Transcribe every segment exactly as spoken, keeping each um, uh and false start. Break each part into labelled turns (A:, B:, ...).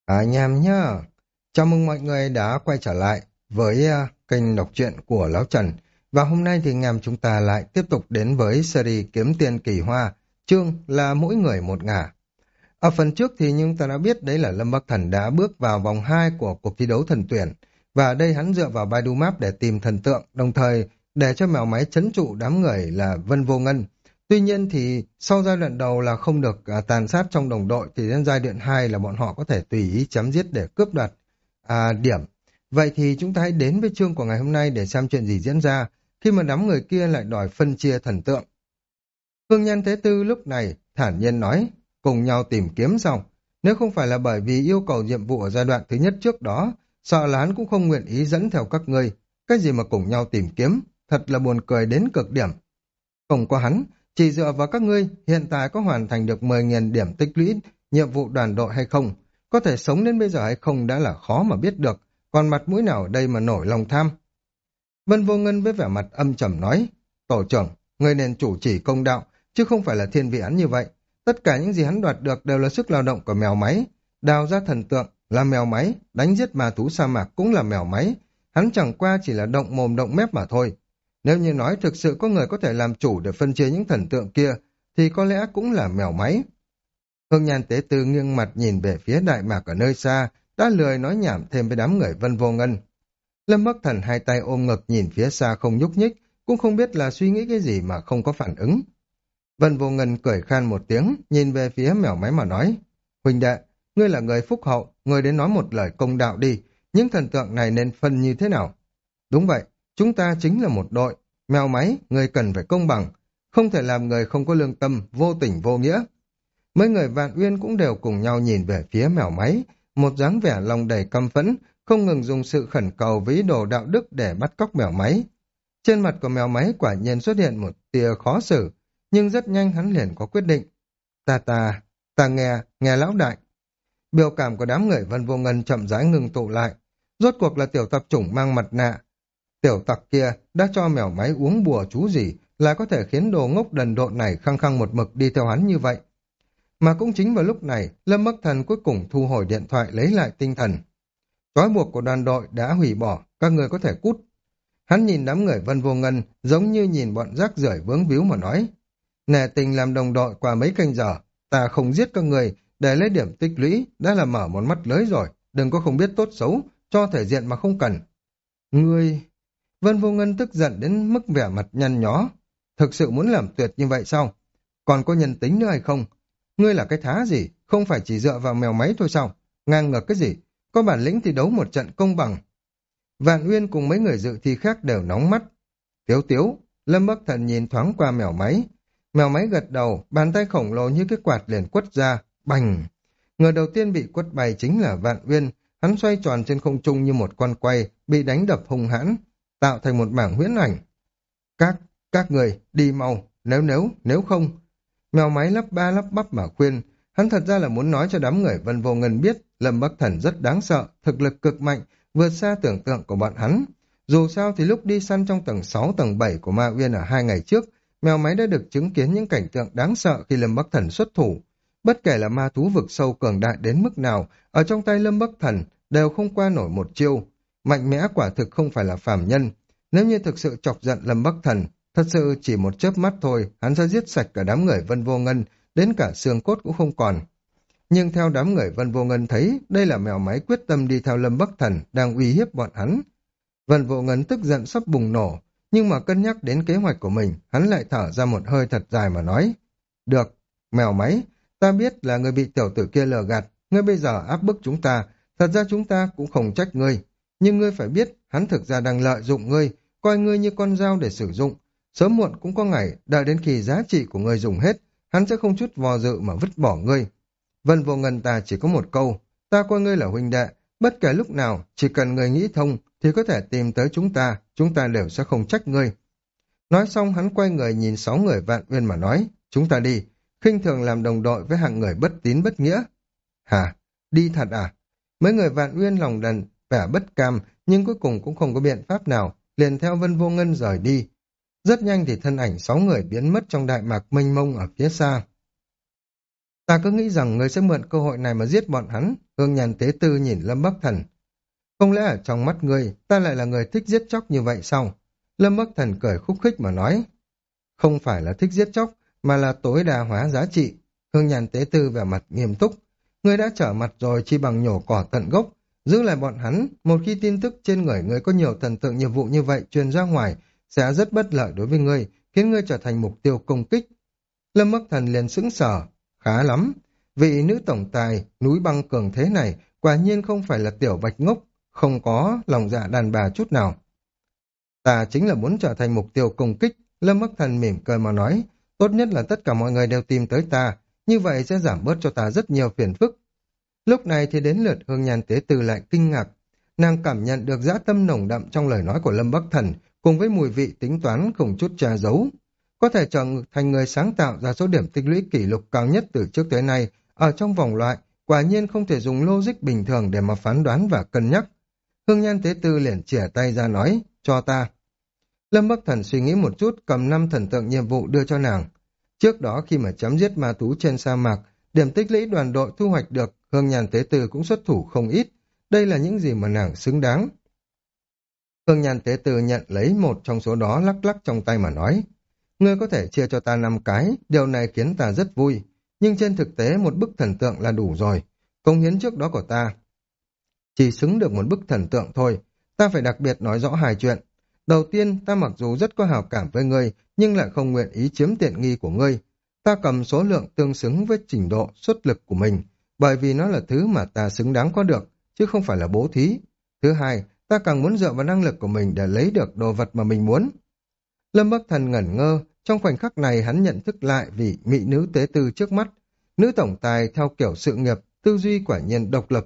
A: À, anh em nhá, chào mừng mọi người đã quay trở lại với à, kênh đọc truyện của Lão Trần. Và hôm nay thì anh em chúng ta lại tiếp tục đến với series Kiếm Tiền Kỳ Hoa, chương là mỗi người một ngả. Ở phần trước thì chúng ta đã biết đấy là Lâm Bắc Thần đã bước vào vòng hai của cuộc thi đấu thần tuyển. Và ở đây hắn dựa vào Baidu Map để tìm thần tượng, đồng thời để cho mèo máy trấn trụ đám người là Vân Vô Ngân. Tuy nhiên thì sau giai đoạn đầu là không được à, tàn sát trong đồng đội thì đến giai đoạn hai là bọn họ có thể tùy ý chém giết để cướp đoạt à, điểm. Vậy thì chúng ta hãy đến với chương của ngày hôm nay để xem chuyện gì diễn ra khi mà đám người kia lại đòi phân chia thần tượng. Hương Nhân Thế Tư lúc này thản nhiên nói, cùng nhau tìm kiếm xong. Nếu không phải là bởi vì yêu cầu nhiệm vụ ở giai đoạn thứ nhất trước đó, sợ là hắn cũng không nguyện ý dẫn theo các ngươi. Cái gì mà cùng nhau tìm kiếm, thật là buồn cười đến cực điểm. Không có hắn, chỉ dựa vào các ngươi hiện tại có hoàn thành được mười nghìn điểm tích lũy nhiệm vụ đoàn đội hay không, có thể sống đến bây giờ hay không đã là khó mà biết được, còn mặt mũi nào ở đây mà nổi lòng tham. Vân Vô Ngân với vẻ mặt âm trầm nói, tổ trưởng, ngươi nên chủ chỉ công đạo, chứ không phải là thiên vị hắn như vậy. Tất cả những gì hắn đoạt được đều là sức lao động của mèo máy, đào ra thần tượng là mèo máy, đánh giết ma thú sa mạc cũng là mèo máy, hắn chẳng qua chỉ là động mồm động mép mà thôi. Nếu như nói thực sự có người có thể làm chủ để phân chia những thần tượng kia, thì có lẽ cũng là mèo máy. Hương Nhan Tế Tư nghiêng mặt nhìn về phía Đại Mạc ở nơi xa, đã lười nói nhảm thêm với đám người Vân Vô Ngân. Lâm Bắc Thần hai tay ôm ngực nhìn phía xa không nhúc nhích, cũng không biết là suy nghĩ cái gì mà không có phản ứng. Vân Vô Ngân cười khan một tiếng, nhìn về phía mèo máy mà nói, huynh đệ, ngươi là người phúc hậu, ngươi đến nói một lời công đạo đi, những thần tượng này nên phân như thế nào? Đúng vậy, chúng ta chính là một đội, mèo máy, ngươi cần phải công bằng, không thể làm người không có lương tâm, vô tình vô nghĩa. Mấy người Vạn Uyên cũng đều cùng nhau nhìn về phía mèo máy, một dáng vẻ lòng đầy căm phẫn, không ngừng dùng sự khẩn cầu với ý đồ đạo đức để bắt cóc mèo máy. Trên mặt của mèo máy quả nhiên xuất hiện một tia khó xử, nhưng rất nhanh hắn liền có quyết định. Ta ta, ta nghe, nghe lão đại. Biểu cảm của đám người Vân Vô Ngân chậm rãi ngừng tụ lại. Rốt cuộc là tiểu tặc chủng mang mặt nạ. Tiểu tặc kia đã cho mèo máy uống bùa chú gì là có thể khiến đồ ngốc đần độn này khăng khăng một mực đi theo hắn như vậy. Mà cũng chính vào lúc này, Lâm Bắc Thần cuối cùng thu hồi điện thoại lấy lại tinh thần. Trói buộc của đoàn đội đã hủy bỏ, các người có thể cút. Hắn nhìn đám người Vân Vô Ngân giống như nhìn bọn rác rưởi vướng víu mà nói. Nể tình làm đồng đội qua mấy canh giờ, ta không giết các người để lấy điểm tích lũy, đã là mở một mắt lưới rồi, đừng có không biết tốt xấu, cho thể diện mà không cần. Ngươi... Vân Vô Ngân tức giận đến mức vẻ mặt nhăn nhó. Thực sự muốn làm tuyệt như vậy sao? Còn có nhân tính nữa hay không? Ngươi là cái thá gì? Không phải chỉ dựa vào mèo máy thôi sao? Ngang ngược cái gì? Có bản lĩnh thì đấu một trận công bằng. Vạn Uyên cùng mấy người dự thi khác đều nóng mắt. Tiếu tiếu, Lâm Bắc Thần nhìn thoáng qua mèo máy. Mèo máy gật đầu, bàn tay khổng lồ như cái quạt liền quất ra, bành. Người đầu tiên bị quất bay chính là Vạn Uyên, hắn xoay tròn trên không trung như một con quay, bị đánh đập hung hãn, tạo thành một mảng huyễn ảnh. Các, các người, đi mau, nếu nếu, nếu không. Mèo máy lắp ba lắp bắp mà khuyên, hắn thật ra là muốn nói cho đám người Vân Vô Ngân biết, Lâm Bắc Thần rất đáng sợ, thực lực cực mạnh, vượt xa tưởng tượng của bọn hắn. Dù sao thì lúc đi săn trong tầng sáu, tầng bảy của Ma Uyên ở hai ngày trước, mèo máy đã được chứng kiến những cảnh tượng đáng sợ khi Lâm Bắc Thần xuất thủ. Bất kể là ma thú vực sâu cường đại đến mức nào, ở trong tay Lâm Bắc Thần đều không qua nổi một chiêu. Mạnh mẽ quả thực không phải là phàm nhân. Nếu như thực sự chọc giận Lâm Bắc Thần, thật sự chỉ một chớp mắt thôi, hắn sẽ giết sạch cả đám người Vân Vô Ngân, đến cả xương cốt cũng không còn. Nhưng theo đám người Vân Vô Ngân thấy, đây là mèo máy quyết tâm đi theo Lâm Bắc Thần, đang uy hiếp bọn hắn. Vân Vô Ngân tức giận sắp bùng nổ, nhưng mà cân nhắc đến kế hoạch của mình, hắn lại thở ra một hơi thật dài mà nói. Được, mèo máy, ta biết là người bị tiểu tử kia lừa gạt, ngươi bây giờ áp bức chúng ta, thật ra chúng ta cũng không trách ngươi. Nhưng ngươi phải biết, hắn thực ra đang lợi dụng ngươi, coi ngươi như con dao để sử dụng. Sớm muộn cũng có ngày, đợi đến khi giá trị của ngươi dùng hết, hắn sẽ không chút vò dự mà vứt bỏ ngươi. Vân Vô Ngân ta chỉ có một câu, ta coi ngươi là huynh đệ, bất kể lúc nào, chỉ cần ngươi nghĩ thông, thì có thể tìm tới chúng ta, chúng ta đều sẽ không trách ngươi. Nói xong hắn quay người nhìn sáu người Vạn Uyên mà nói, chúng ta đi, khinh thường làm đồng đội với hạng người bất tín bất nghĩa. Hả? Đi thật à? Mấy người Vạn Uyên lòng đần, vẻ bất cam, nhưng cuối cùng cũng không có biện pháp nào, liền theo Vân Vô Ngân rời đi. Rất nhanh thì thân ảnh sáu người biến mất trong đại mạc mênh mông ở phía xa. Ta cứ nghĩ rằng ngươi sẽ mượn cơ hội này mà giết bọn hắn. Hương Nhàn Tế Tư nhìn Lâm Bắc Thần. Không lẽ ở trong mắt ngươi, ta lại là người thích giết chóc như vậy sao? Lâm Bắc Thần cười khúc khích mà nói. Không phải là thích giết chóc, mà là tối đa hóa giá trị. Hương Nhàn Tế Tư vẻ mặt nghiêm túc. Ngươi đã trở mặt rồi, chi bằng nhổ cỏ tận gốc, giữ lại bọn hắn. Một khi tin tức trên người ngươi có nhiều thần tượng nhiệm vụ như vậy truyền ra ngoài, sẽ rất bất lợi đối với ngươi, khiến ngươi trở thành mục tiêu công kích. Lâm Bắc Thần liền sững sờ. Khá lắm. Vị nữ tổng tài, núi băng cường thế này, quả nhiên không phải là tiểu bạch ngốc, không có lòng dạ đàn bà chút nào. Ta chính là muốn trở thành mục tiêu công kích. Lâm Bắc Thần mỉm cười mà nói, tốt nhất là tất cả mọi người đều tìm tới ta, như vậy sẽ giảm bớt cho ta rất nhiều phiền phức. Lúc này thì đến lượt Hương Nhan Tế Từ lại kinh ngạc. Nàng cảm nhận được dã tâm nồng đậm trong lời nói của Lâm Bắc Thần, cùng với mùi vị tính toán không chút che giấu. Có thể trở thành người sáng tạo ra số điểm tích lũy kỷ lục cao nhất từ trước tới nay, ở trong vòng loại, quả nhiên không thể dùng logic bình thường để mà phán đoán và cân nhắc. Hương Nhan Tế Tư liền chìa tay ra nói, cho ta. Lâm Bắc Thần suy nghĩ một chút, cầm năm thần tượng nhiệm vụ đưa cho nàng. Trước đó khi mà chấm giết ma thú trên sa mạc, điểm tích lũy đoàn đội thu hoạch được, Hương Nhan Tế Tư cũng xuất thủ không ít. Đây là những gì mà nàng xứng đáng. Hương Nhan Tế Tư nhận lấy một trong số đó lắc lắc trong tay mà nói, ngươi có thể chia cho ta năm cái, điều này khiến ta rất vui. Nhưng trên thực tế một bức thần tượng là đủ rồi. Công hiến trước đó của ta chỉ xứng được một bức thần tượng thôi. Ta phải đặc biệt nói rõ hai chuyện. Đầu tiên, ta mặc dù rất có hảo cảm với ngươi, nhưng lại không nguyện ý chiếm tiện nghi của ngươi. Ta cầm số lượng tương xứng với trình độ xuất lực của mình, bởi vì nó là thứ mà ta xứng đáng có được, chứ không phải là bố thí. Thứ hai, ta càng muốn dựa vào năng lực của mình để lấy được đồ vật mà mình muốn. Lâm Bắc Thần ngẩn ngơ, trong khoảnh khắc này hắn nhận thức lại vị mỹ nữ tế tư trước mắt. Nữ tổng tài theo kiểu sự nghiệp, tư duy quả nhiên độc lập.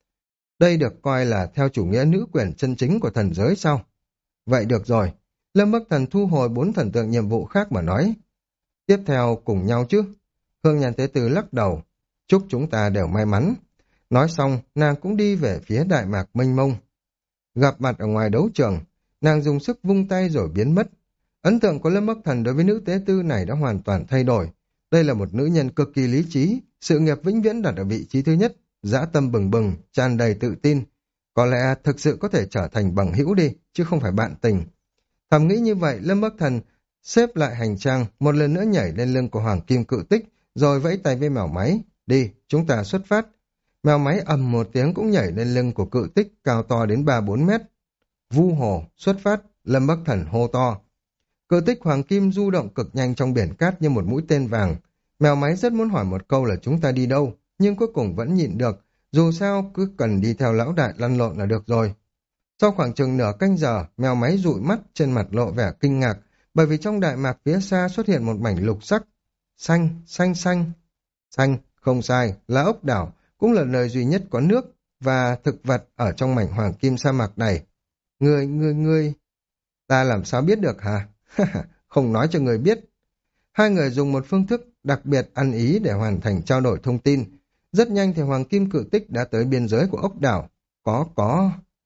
A: Đây được coi là theo chủ nghĩa nữ quyền chân chính của thần giới sao? Vậy được rồi. Lâm Bắc Thần thu hồi bốn thần tượng nhiệm vụ khác mà nói. Tiếp theo cùng nhau chứ. Hương Nhan Tế Tư lắc đầu. Chúc chúng ta đều may mắn. Nói xong, nàng cũng đi về phía Đại Mạc mênh mông. Gặp mặt ở ngoài đấu trường, nàng dùng sức vung tay rồi biến mất. Ấn tượng của Lâm Bắc Thần đối với nữ tế tư này đã hoàn toàn thay đổi. Đây là một nữ nhân cực kỳ lý trí, sự nghiệp vĩnh viễn đặt ở vị trí thứ nhất, dã tâm bừng bừng, tràn đầy tự tin. Có lẽ thực sự có thể trở thành bằng hữu đi, chứ không phải bạn tình. Thầm nghĩ như vậy, Lâm Bắc Thần xếp lại hành trang, một lần nữa nhảy lên lưng của Hoàng Kim Cự Tích, rồi vẫy tay với mèo máy. Đi, chúng ta xuất phát. Mèo máy ầm một tiếng cũng nhảy lên lưng của Cự Tích, cao to đến ba bốn mét. Vu hồ, xuất phát, Lâm Bắc Thần hô to. Cự Tích Hoàng Kim du động cực nhanh trong biển cát như một mũi tên vàng. Mèo máy rất muốn hỏi một câu là chúng ta đi đâu, nhưng cuối cùng vẫn nhịn được. Dù sao cứ cần đi theo lão đại lăn lộn là được rồi. Sau khoảng chừng nửa canh giờ, mèo máy dụi mắt, trên mặt lộ vẻ kinh ngạc, bởi vì trong Đại Mạc phía xa xuất hiện một mảnh lục sắc. Xanh, xanh xanh. Xanh, không sai, là ốc đảo, cũng là nơi duy nhất có nước và thực vật ở trong mảnh hoàng kim sa mạc này. Ngươi, ngươi, ngươi, ta làm sao biết được hả? Không nói cho người biết. Hai người dùng một phương thức đặc biệt ăn ý để hoàn thành trao đổi thông tin. Rất nhanh thì Hoàng Kim Cự Tích đã tới biên giới của ốc đảo. Có, có...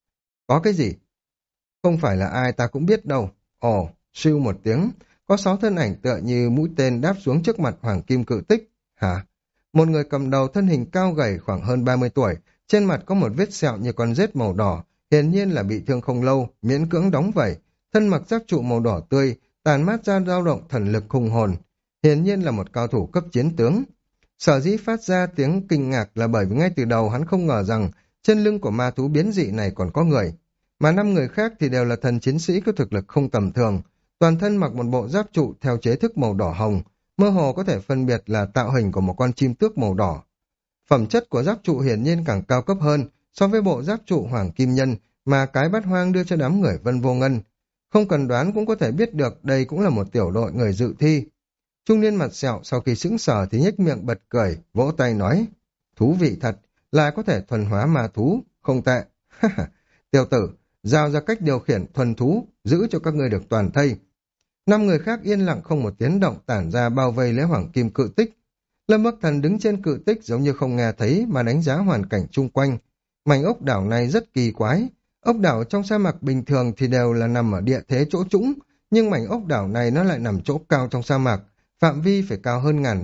A: Có cái gì? Không phải là ai ta cũng biết đâu. Ồ, siêu một tiếng, có sáu thân ảnh tựa như mũi tên đáp xuống trước mặt Hoàng Kim Cự Tích. Hả? Một người cầm đầu thân hình cao gầy khoảng hơn ba mươi tuổi, trên mặt có một vết sẹo như con rết màu đỏ, hiển nhiên là bị thương không lâu, miễn cưỡng đóng vẩy, thân mặc giáp trụ màu đỏ tươi, tàn mát ra dao động thần lực hùng hồn, hiển nhiên là một cao thủ cấp chiến tướng. Sở dĩ phát ra tiếng kinh ngạc là bởi vì ngay từ đầu hắn không ngờ rằng trên lưng của ma thú biến dị này còn có người, mà năm người khác thì đều là thần chiến sĩ có thực lực không tầm thường, toàn thân mặc một bộ giáp trụ theo chế thức màu đỏ hồng, mơ hồ có thể phân biệt là tạo hình của một con chim tước màu đỏ. Phẩm chất của giáp trụ hiển nhiên càng cao cấp hơn so với bộ giáp trụ hoàng kim nhân mà cái bát hoang đưa cho đám người Vân Vô Ngân. Không cần đoán cũng có thể biết được đây cũng là một tiểu đội người dự thi. Trung niên mặt sẹo sau khi sững sờ thì nhếch miệng bật cười, vỗ tay nói, thú vị thật, lại có thể thuần hóa ma thú, không tệ. Tiểu tử, giao ra cách điều khiển thuần thú, giữ cho các ngươi được toàn thây. Năm người khác yên lặng không một tiếng động tản ra bao vây lấy Hoàng Kim Cự Tích. Lâm Bắc Thần đứng trên cự tích giống như không nghe thấy mà đánh giá hoàn cảnh chung quanh. Mảnh ốc đảo này rất kỳ quái. Ốc đảo trong sa mạc bình thường thì đều là nằm ở địa thế chỗ trũng, nhưng mảnh ốc đảo này nó lại nằm chỗ cao trong sa mạc, phạm vi phải cao hơn ngàn mét,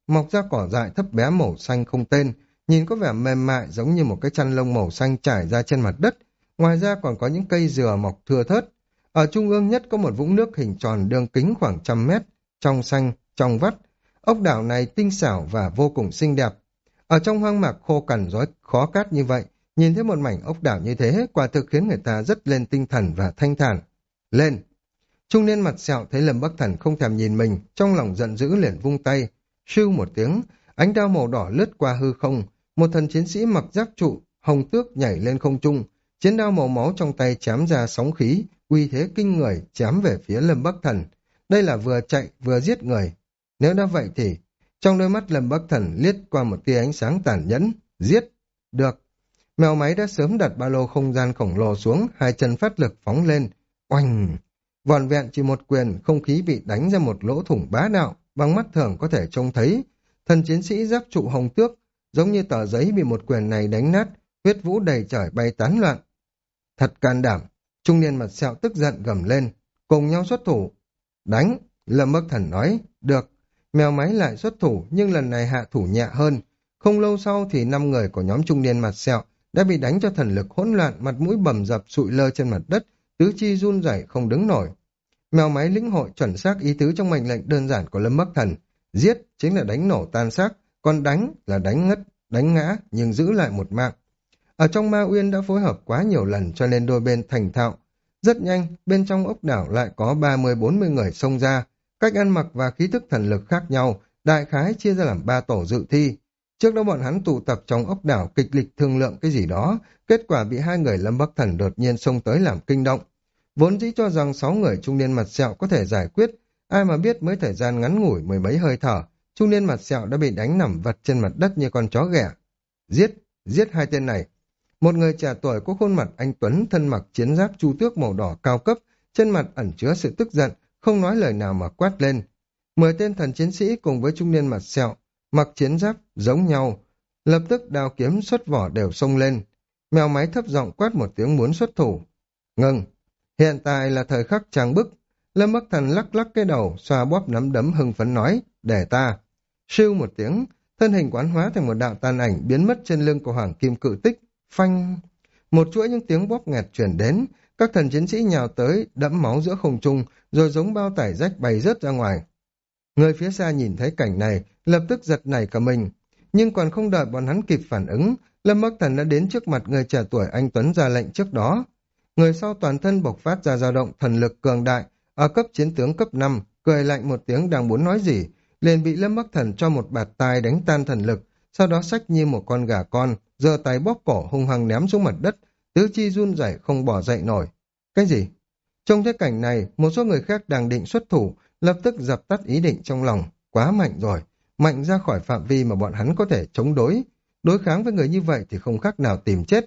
A: mọc ra cỏ dại thấp bé màu xanh không tên, nhìn có vẻ mềm mại giống như một cái chăn lông màu xanh trải ra trên mặt đất. Ngoài ra còn có những cây dừa mọc thưa thớt. Ở trung ương nhất có một vũng nước hình tròn đường kính khoảng trăm mét, trong xanh, trong vắt. Ốc đảo này tinh xảo và vô cùng xinh đẹp. Ở trong hoang mạc khô cằn rối khó cát như vậy, nhìn thấy một mảnh ốc đảo như thế, quả thực khiến người ta rất lên tinh thần và thanh thản. Lên! Trung niên mặt sẹo thấy Lâm Bắc Thần không thèm nhìn mình, trong lòng giận dữ liền vung tay. Sưu một tiếng, ánh đao màu đỏ lướt qua hư không, một thần chiến sĩ mặc giáp trụ, hồng tước nhảy lên không trung, chiến đao màu máu trong tay chém ra sóng khí, uy thế kinh người chém về phía Lâm Bắc Thần. Đây là vừa chạy vừa giết người. Nếu đã vậy thì, trong đôi mắt Lâm Bắc Thần liếc qua một tia ánh sáng tàn nhẫn, giết, được. Mèo máy đã sớm đặt ba lô không gian khổng lồ xuống, hai chân phát lực phóng lên, oanh. Vòn vẹn chỉ một quyền, không khí bị đánh ra một lỗ thủng bá đạo, bằng mắt thường có thể trông thấy. Thần chiến sĩ giáp trụ hồng tước, giống như tờ giấy bị một quyền này đánh nát, huyết vũ đầy trời bay tán loạn. Thật can đảm, trung niên mặt sẹo tức giận gầm lên, cùng nhau xuất thủ. Đánh, Lâm Bắc Thần nói, được. Mèo máy lại xuất thủ, nhưng lần này hạ thủ nhẹ hơn. Không lâu sau thì năm người của nhóm trung niên mặt sẹo đã bị đánh cho thần lực hỗn loạn, mặt mũi bầm dập sụi lơ trên mặt đất, tứ chi run rẩy không đứng nổi. Mèo máy lĩnh hội chuẩn xác ý tứ trong mệnh lệnh đơn giản của Lâm Bắc Thần. Giết chính là đánh nổ tan xác, còn đánh là đánh ngất, đánh ngã nhưng giữ lại một mạng. Ở trong Ma Uyên đã phối hợp quá nhiều lần cho nên đôi bên thành thạo. Rất nhanh, bên trong ốc đảo lại có ba mươi bốn mươi người xông ra, cách ăn mặc và khí thức thần lực khác nhau, đại khái chia ra làm ba tổ dự thi. Trước đó bọn hắn tụ tập trong ốc đảo kịch lịch thương lượng cái gì đó, kết quả bị hai người Lâm Bắc Thần đột nhiên xông tới làm kinh động. Vốn dĩ cho rằng sáu người trung niên mặt sẹo có thể giải quyết, ai mà biết mới thời gian ngắn ngủi mười mấy hơi thở, trung niên mặt sẹo đã bị đánh nằm vật trên mặt đất như con chó ghẻ. Giết, giết hai tên này. Một người trẻ tuổi có khuôn mặt anh tuấn, thân mặc chiến giáp chu tước màu đỏ cao cấp, trên mặt ẩn chứa sự tức giận, không nói lời nào mà quát lên. Mười tên thần chiến sĩ cùng với trung niên mặt sẹo, mặc chiến giáp giống nhau, lập tức đao kiếm xuất vỏ đều xông lên. Mèo máy thấp giọng quát một tiếng muốn xuất thủ. Ngừng, hiện tại là thời khắc trang bức. Lâm Bắc Thần lắc lắc cái đầu, xoa bóp nắm đấm hưng phấn nói, để ta. Sưu một tiếng, thân hình quán hóa thành một đạo tàn ảnh biến mất trên lưng của Hoàng Kim Cự Tích. Phanh! Một chuỗi những tiếng bóp nghẹt truyền đến, các thần chiến sĩ nhào tới, đẫm máu giữa không trung, rồi giống bao tải rách bay rớt ra ngoài. Người phía xa nhìn thấy cảnh này, lập tức giật nảy cả mình. Nhưng còn không đợi bọn hắn kịp phản ứng, Lâm Bắc Thần đã đến trước mặt người trẻ tuổi anh Tuấn ra lệnh trước đó. Người sau toàn thân bộc phát ra dao động thần lực cường đại, ở cấp chiến tướng cấp năm, cười lạnh một tiếng đang muốn nói gì, liền bị Lâm Bắc Thần cho một bạt tai đánh tan thần lực, sau đó xách như một con gà con, giơ tay bóp cổ hung hăng ném xuống mặt đất, tứ chi run rẩy không bỏ dậy nổi. Cái gì? Trong thế cảnh này, một số người khác đang định xuất thủ, lập tức dập tắt ý định trong lòng, quá mạnh rồi, mạnh ra khỏi phạm vi mà bọn hắn có thể chống đối. Đối kháng với người như vậy thì không khác nào tìm chết.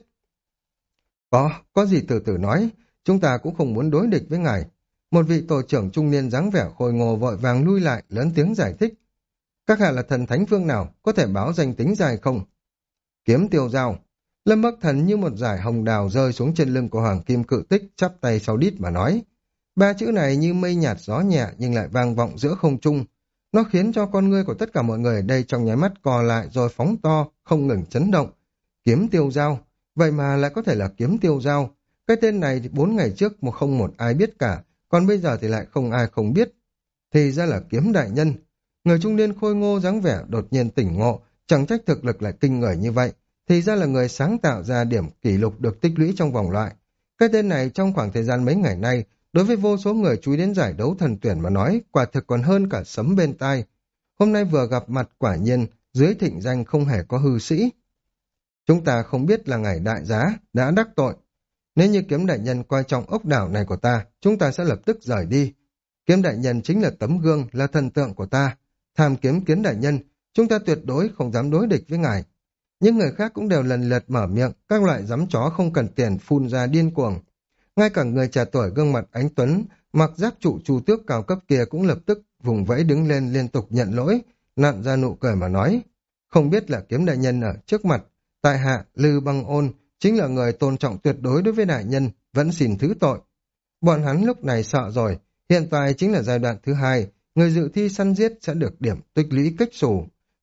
A: Có, có gì từ từ nói, chúng ta cũng không muốn đối địch với ngài. Một vị tổ trưởng trung niên dáng vẻ khôi ngô vội vàng lui lại, lớn tiếng giải thích. Các hạ là thần thánh phương nào, có thể báo danh tính dài không? Kiếm tiêu dao. Lâm Bắc Thần như một dải hồng đào rơi xuống trên lưng của Hoàng Kim Cự Tích, chắp tay sau đít mà nói. Ba chữ này như mây nhạt gió nhẹ nhưng lại vang vọng giữa không trung. Nó khiến cho con ngươi của tất cả mọi người ở đây trong nháy mắt co lại rồi phóng to, không ngừng chấn động. Kiếm tiêu dao. Vậy mà lại có thể là kiếm tiêu dao. Cái tên này thì bốn ngày trước một không một ai biết cả, còn bây giờ thì lại không ai không biết. Thì ra là kiếm đại nhân. Người trung niên khôi ngô dáng vẻ đột nhiên tỉnh ngộ, chẳng trách thực lực lại kinh người như vậy. Thì ra là người sáng tạo ra điểm kỷ lục được tích lũy trong vòng loại. Cái tên này trong khoảng thời gian mấy ngày nay, đối với vô số người chú ý đến giải đấu thần tuyển mà nói, quả thực còn hơn cả sấm bên tai. Hôm nay vừa gặp mặt quả nhiên, dưới thịnh danh không hề có hư sĩ. Chúng ta không biết là ngài đại giá đã đắc tội. Nếu như kiếm đại nhân coi trọng ốc đảo này của ta, chúng ta sẽ lập tức rời đi. Kiếm đại nhân chính là tấm gương, là thần tượng của ta. Tham kiếm kiếm đại nhân, chúng ta tuyệt đối không dám đối địch với ngài. Những người khác cũng đều lần lượt mở miệng, các loại giấm chó không cần tiền phun ra điên cuồng. Ngay cả người trẻ tuổi gương mặt ánh tuấn, mặc giáp trụ chu tước cao cấp kia cũng lập tức vùng vẫy đứng lên liên tục nhận lỗi, nặn ra nụ cười mà nói. Không biết là kiếm đại nhân ở trước mặt, tại hạ Lư Băng Ôn chính là người tôn trọng tuyệt đối đối với đại nhân, vẫn xin thứ tội. Bọn hắn lúc này sợ rồi, hiện tại chính là giai đoạn thứ hai, người dự thi săn giết sẽ được điểm tích lũy kích xù.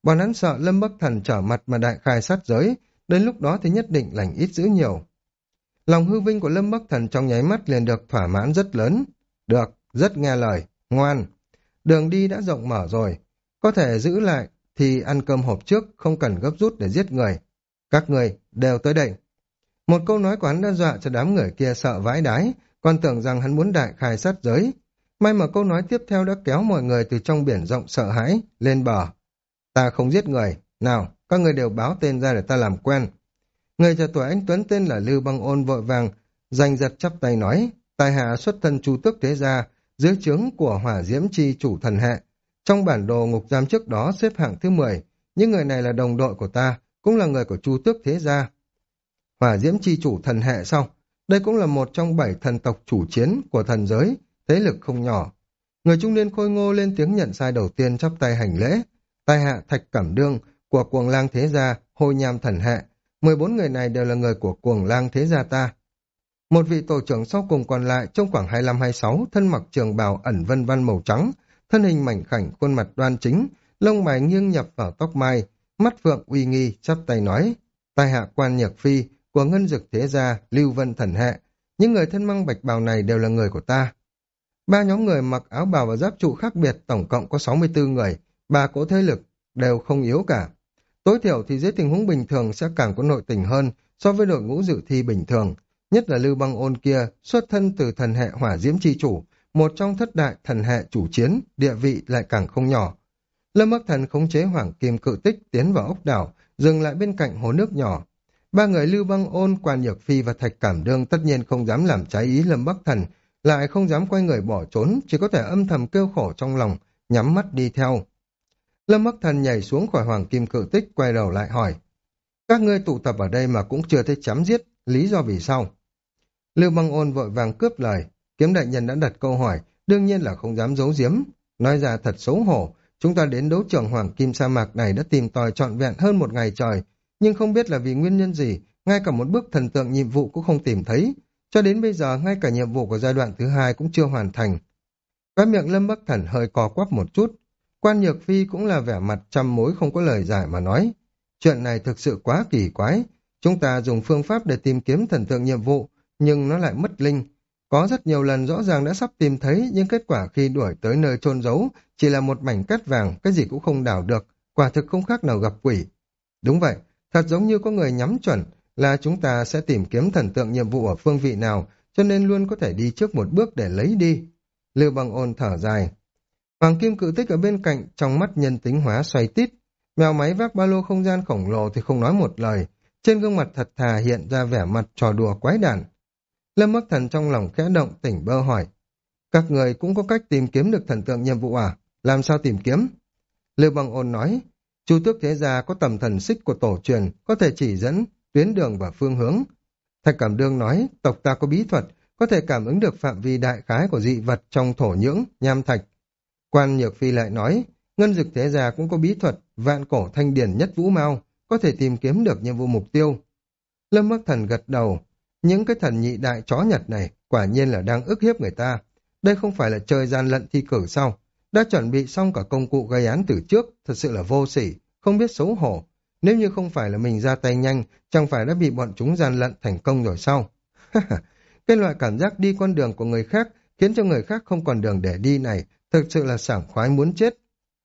A: Bọn hắn sợ Lâm Bắc Thần trở mặt mà đại khai sát giới, đến lúc đó thì nhất định lành ít dữ nhiều. Lòng hư vinh của Lâm Bắc Thần trong nháy mắt liền được thỏa mãn rất lớn. Được, rất nghe lời, ngoan. Đường đi đã rộng mở rồi, có thể giữ lại thì ăn cơm hộp trước, không cần gấp rút để giết người. Các người đều tới đây. Một câu nói của hắn đã dọa cho đám người kia sợ vãi đái, còn tưởng rằng hắn muốn đại khai sát giới. May mà câu nói tiếp theo đã kéo mọi người từ trong biển rộng sợ hãi lên bờ. Ta không giết người, nào, các người đều báo tên ra để ta làm quen. Người trẻ tuổi anh Tuấn tên là Lưu Băng Ôn vội vàng, giành giật chắp tay nói, tài hạ xuất thân Chu Tước Thế Gia, dưới trướng của Hỏa Diễm Chi chủ thần hệ. Trong bản đồ ngục giam trước đó xếp hạng thứ mười, những người này là đồng đội của ta, cũng là người của Chu Tước Thế Gia. Hỏa Diễm Chi chủ thần hệ sau, đây cũng là một trong bảy thần tộc chủ chiến của thần giới, thế lực không nhỏ. Người trung niên khôi ngô lên tiếng nhận sai đầu tiên chắp tay hành lễ. Tai hạ Thạch Cẩm Đương của Cuồng Lang Thế Gia, Hôi Nham thần hệ, mười bốn người này đều là người của Cuồng Lang Thế Gia ta. Một vị tổ trưởng sau cùng còn lại trong khoảng hai lăm hai sáu, thân mặc trường bào ẩn vân văn màu trắng, thân hình mảnh khảnh, khuôn mặt đoan chính, lông mày nghiêng nhập vào tóc mai, mắt phượng uy nghi, chắp tay nói, tai hạ Quan Nhược Phi của Ngân Dực Thế Gia, Lưu Vân thần hệ, những người thân mang bạch bào này đều là người của ta. Ba nhóm người mặc áo bào và giáp trụ khác biệt, tổng cộng có sáu mươi tư người, ba cỗ thế lực đều không yếu cả. Tối thiểu thì dưới tình huống bình thường sẽ càng có nội tình hơn so với đội ngũ dự thi bình thường, nhất là Lưu Băng Ôn kia xuất thân từ thần hệ Hỏa Diễm Chi chủ, một trong thất đại thần hệ chủ chiến, địa vị lại càng không nhỏ. Lâm Bắc Thần khống chế Hoàng Kim Cự Tích tiến vào ốc đảo, dừng lại bên cạnh hồ nước nhỏ. Ba người Lưu Băng Ôn, Quan Nhược Phi và Thạch Cảm Đương tất nhiên không dám làm trái ý Lâm Bắc Thần, lại không dám quay người bỏ trốn, chỉ có thể âm thầm kêu khổ trong lòng, nhắm mắt đi theo. Lâm Bắc Thần nhảy xuống khỏi Hoàng Kim Cự Tích, quay đầu lại hỏi, các ngươi tụ tập ở đây mà cũng chưa thấy chém giết, lý do vì sao? Lưu Băng Ôn vội vàng cướp lời, Kiếm đại nhân đã đặt câu hỏi, đương nhiên là không dám giấu giếm, nói ra thật xấu hổ, chúng ta đến đấu trường Hoàng Kim sa mạc này đã tìm tòi trọn vẹn hơn một ngày trời, nhưng không biết là vì nguyên nhân gì, ngay cả một bước thần tượng nhiệm vụ cũng không tìm thấy, cho đến bây giờ ngay cả nhiệm vụ của giai đoạn thứ hai cũng chưa hoàn thành. Cái miệng Lâm Bắc Thần hơi cò quắp một chút, Quan Nhược Phi cũng là vẻ mặt trăm mối không có lời giải mà nói, chuyện này thực sự quá kỳ quái, chúng ta dùng phương pháp để tìm kiếm thần tượng nhiệm vụ, nhưng nó lại mất linh. Có rất nhiều lần rõ ràng đã sắp tìm thấy, nhưng kết quả khi đuổi tới nơi chôn giấu chỉ là một mảnh cát vàng, cái gì cũng không đào được, quả thực không khác nào gặp quỷ. Đúng vậy, thật giống như có người nhắm chuẩn là chúng ta sẽ tìm kiếm thần tượng nhiệm vụ ở phương vị nào, cho nên luôn có thể đi trước một bước để lấy đi. Lưu Băng Ôn thở dài. Hoàng Kim Cự Tích ở bên cạnh, trong mắt nhân tính hóa xoay tít. Mèo máy vác ba lô không gian khổng lồ thì không nói một lời, trên gương mặt thật thà hiện ra vẻ mặt trò đùa quái đản. Lâm Bắc Thần trong lòng khẽ động, tỉnh bơ hỏi, các người cũng có cách tìm kiếm được thần tượng nhiệm vụ à? Làm sao tìm kiếm? Lưu Băng Ôn nói, Chu Tước Thế Gia có tầm thần xích của tổ truyền, có thể chỉ dẫn tuyến đường và phương hướng. Thạch Cảm Đương nói, tộc ta có bí thuật, có thể cảm ứng được phạm vi đại khái của dị vật trong thổ nhưỡng, nham thạch. Quan Nhược Phi lại nói, Ngân Dực Thế Gia cũng có bí thuật, vạn cổ thanh điển nhất vũ mao, có thể tìm kiếm được nhiệm vụ mục tiêu. Lâm Bắc Thần gật đầu, những cái thần nhị đại chó Nhật này quả nhiên là đang ức hiếp người ta. Đây không phải là chơi gian lận thi cử sao? Đã chuẩn bị xong cả công cụ gây án từ trước, thật sự là vô sỉ, không biết xấu hổ. Nếu như không phải là mình ra tay nhanh, chẳng phải đã bị bọn chúng gian lận thành công rồi sao? Cái loại cảm giác đi con đường của người khác khiến cho người khác không còn đường để đi này, thực sự là sảng khoái muốn chết.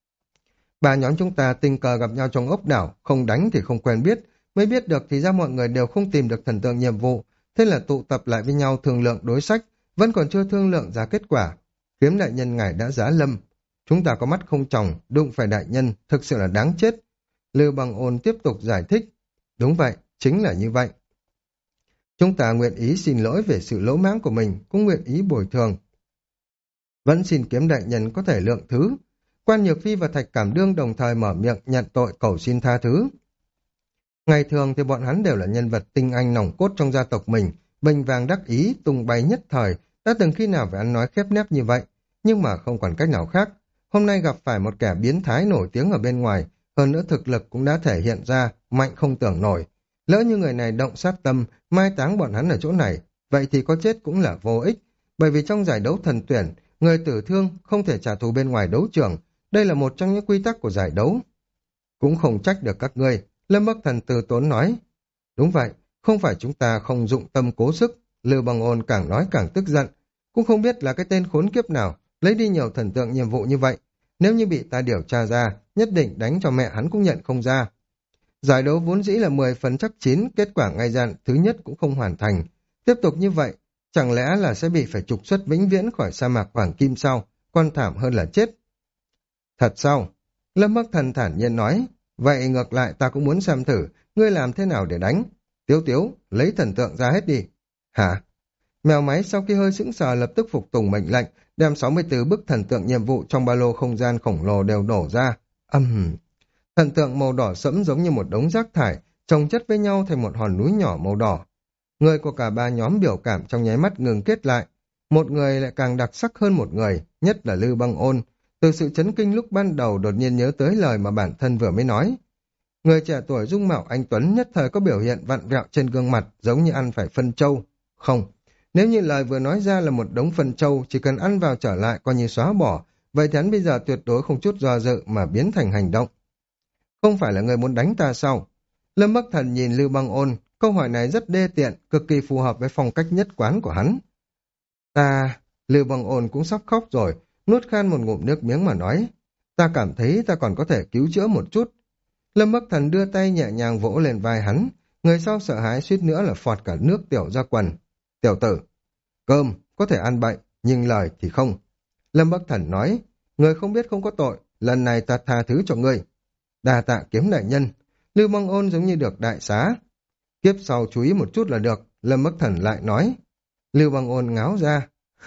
A: Ba nhóm chúng ta tình cờ gặp nhau trong ốc đảo, không đánh thì không quen biết, mới biết được thì ra mọi người đều không tìm được thần tượng nhiệm vụ, thế là tụ tập lại với nhau thương lượng đối sách, vẫn còn chưa thương lượng ra kết quả. Kiếm đại nhân ngài đã giá lâm, chúng ta có mắt không tròng, đụng phải đại nhân, thực sự là đáng chết. Lưu Băng Ôn tiếp tục giải thích, đúng vậy, chính là như vậy. Chúng ta nguyện ý xin lỗi về sự lỗ mãng của mình, cũng nguyện ý bồi thường. Vẫn xin Kiếm đại nhân có thể lượng thứ. Quan Nhược Phi và Thạch Cảm Đương đồng thời mở miệng nhận tội cầu xin tha thứ. Ngày thường thì bọn hắn đều là nhân vật tinh anh nòng cốt trong gia tộc mình, bình vàng đắc ý, tung bay nhất thời, đã từng khi nào phải ăn nói khép nép như vậy, nhưng mà không còn cách nào khác. Hôm nay gặp phải một kẻ biến thái nổi tiếng ở bên ngoài, hơn nữa thực lực cũng đã thể hiện ra, mạnh không tưởng nổi. Lỡ như người này động sát tâm, mai táng bọn hắn ở chỗ này, vậy thì có chết cũng là vô ích, bởi vì trong giải đấu thần tuyển, người tử thương không thể trả thù bên ngoài đấu trường, đây là một trong những quy tắc của giải đấu. Cũng không trách được các ngươi, Lâm Bắc Thần từ tốn nói. Đúng vậy, không phải chúng ta không dụng tâm cố sức, Lưu Băng Ôn càng nói càng tức giận, cũng không biết là cái tên khốn kiếp nào, lấy đi nhiều thần tượng nhiệm vụ như vậy, nếu như bị ta điều tra ra, nhất định đánh cho mẹ hắn cũng nhận không ra. Giải đấu vốn dĩ là mười phần chắc chín, kết quả ngay gian thứ nhất cũng không hoàn thành. Tiếp tục như vậy, chẳng lẽ là sẽ bị phải trục xuất vĩnh viễn khỏi sa mạc Hoàng Kim sao, quan thảm hơn là chết. Thật sao? Lâm Bắc Thần thản nhiên nói, vậy ngược lại ta cũng muốn xem thử, ngươi làm thế nào để đánh. Tiếu Tiếu, lấy thần tượng ra hết đi. Hả? Mèo máy sau khi hơi sững sờ lập tức phục tùng mệnh lệnh, đem sáu mươi tư bức thần tượng nhiệm vụ trong ba lô không gian khổng lồ đều đổ ra. Âm um. Thần tượng màu đỏ sẫm giống như một đống rác thải, chồng chất với nhau thành một hòn núi nhỏ màu đỏ. Người của cả ba nhóm biểu cảm trong nháy mắt ngừng kết lại. Một người lại càng đặc sắc hơn một người, nhất là Lưu Băng Ôn. Từ sự chấn kinh lúc ban đầu đột nhiên nhớ tới lời mà bản thân vừa mới nói. Người trẻ tuổi dung mạo anh Tuấn nhất thời có biểu hiện vặn vẹo trên gương mặt giống như ăn phải phân trâu. Không, nếu như lời vừa nói ra là một đống phân trâu, chỉ cần ăn vào trở lại coi như xóa bỏ, vậy thì hắn bây giờ tuyệt đối không chút do dự mà biến thành hành động. Không phải là người muốn đánh ta sao? Lâm Bắc Thần nhìn Lưu Băng Ôn, câu hỏi này rất đê tiện, cực kỳ phù hợp với phong cách nhất quán của hắn. Ta, Lưu Băng Ôn cũng sắp khóc rồi, nuốt khan một ngụm nước miếng mà nói. Ta cảm thấy ta còn có thể cứu chữa một chút. Lâm Bắc Thần đưa tay nhẹ nhàng vỗ lên vai hắn, người sau sợ hãi suýt nữa là phọt cả nước tiểu ra quần. Tiểu tử, cơm có thể ăn bậy, nhưng lời thì không. Lâm Bắc Thần nói, người không biết không có tội, lần này ta tha thứ cho ngươi. Đa tạ kiếm đại nhân. Lưu Băng Ôn giống như được đại xá. Kiếp sau chú ý một chút là được, Lâm Bắc Thần lại nói. Lưu Băng Ôn ngáo ra.